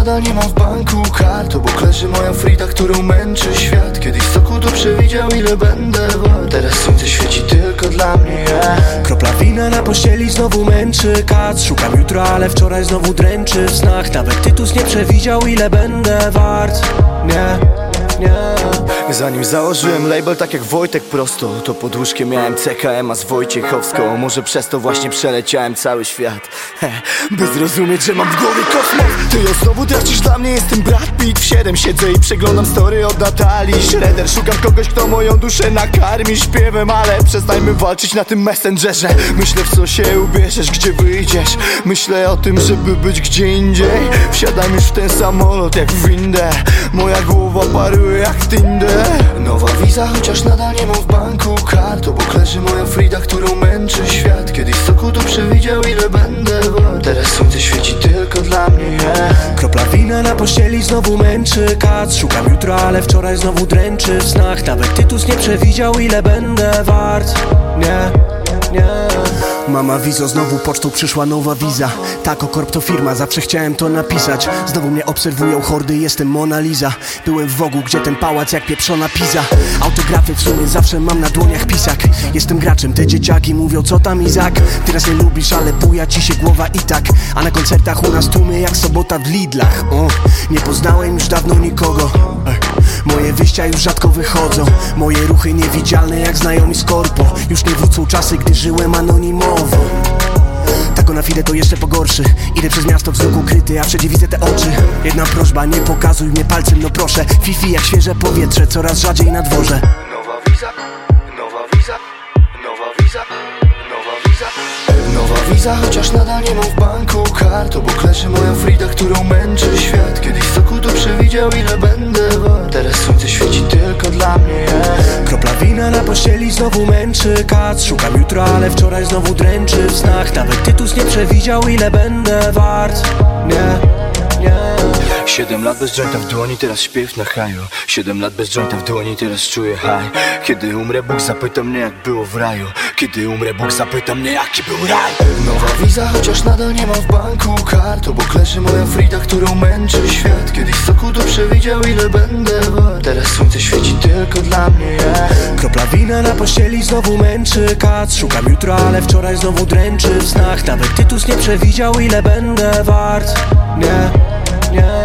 nadal nie mam w banku kart. Obok leży moja Frida, którą męczy świat. Kiedyś soku tu przewidział, ile będę wart. Teraz słońce świeci tylko dla mnie, yeah. Kropla wina na pościeli znowu męczy kac. Szukam jutra, ale wczoraj znowu dręczy w snach. Nawet Tytus nie przewidział, ile będę wart. Nie. Zanim założyłem label tak jak Wojtek prosto, to pod łóżkiem miałem CKM-a z Wojciechowską. Może przez to właśnie przeleciałem cały świat, by zrozumieć, że mam w głowie kosmos. Ty ją znowu tracisz, dla mnie jestem Brad Pitt. W 7 siedzę i przeglądam story od Natalii Schroeder. Szukam kogoś, kto moją duszę nakarmi śpiewem, ale przestańmy walczyć na tym messengerze. Myślę, w co się ubierzesz, gdzie wyjdziesz. Myślę o tym, żeby być gdzie indziej. Wsiadam już w ten samolot jak w windę. Moja głowa paruje jak Tinder. Nowa wiza, chociaż nadal nie mam w banku kart. Obok leży moja Frida, którą męczy świat. Kiedyś soku tu przewidział, ile będę wart. Teraz słońce świeci tylko dla mnie, yeah. Kropla wina na pościeli znowu męczy kac. Szukam jutra, ale wczoraj znowu dręczy w snach. Nawet Tytus nie przewidział, ile będę wart. Nie. Mama wizo, znowu pocztą przyszła nowa wiza. Tako Corp to firma, zawsze chciałem to napisać. Znowu mnie obserwują hordy, jestem Mona Lisa. Byłem w Wogu, gdzie ten pałac jak pieprzona pizza. Autografy w sumie zawsze mam na dłoniach pisak. Jestem graczem, te dzieciaki mówią, co tam Izak. Teraz nie lubisz, ale buja ci się głowa i tak. A na koncertach u nas tłumy jak sobota w Lidlach. Nie poznałem już dawno nikogo. Moje wyjścia już rzadko wychodzą. Moje ruchy niewidzialne jak znajomi z korpo. Już nie wrócą czasy, gdy żyłem anonimowo. Tako na fide to jeszcze pogorszy. Idę przez miasto wzrok ukryty, a wszędzie widzę te oczy. Jedna prośba, nie pokazuj mnie palcem, no proszę. Fifi jak świeże powietrze, coraz rzadziej na dworze. Nowa wiza, nowa wiza, nowa wiza, nowa wiza. Nowa wiza, chociaż nadal nie mam w banku kart. Obok leży moja Frida, którą męczy świat. Kiedyś soku tu przewidział, ile będę wart. Teraz słońce świeci tylko dla mnie, yeah. Kropla wina na pościeli znowu męczy kac. Szukam jutra, ale wczoraj znowu dręczy w snach. Nawet Tytus nie przewidział, ile będę wart. Nie. 7 lat bez jointa w dłoni, teraz śpiew na haju. 7 lat bez jointa w dłoni, teraz czuję high. Kiedy umrę, Bóg zapyta mnie, jak było w raju. Kiedy umrę, Bóg zapyta mnie, jaki był raj. Nowa wiza, chociaż nadal nie mam w banku kart. Obok leży moja Frida, którą męczy świat. Kiedyś soku tu przewidział, ile będę wart. Teraz słońce świeci tylko dla mnie, yeah. Kropla wina na pościeli znowu męczy kac. Szukam jutra, ale wczoraj znowu dręczy w snach. Nawet Tytus nie przewidział, ile będę wart. Nie.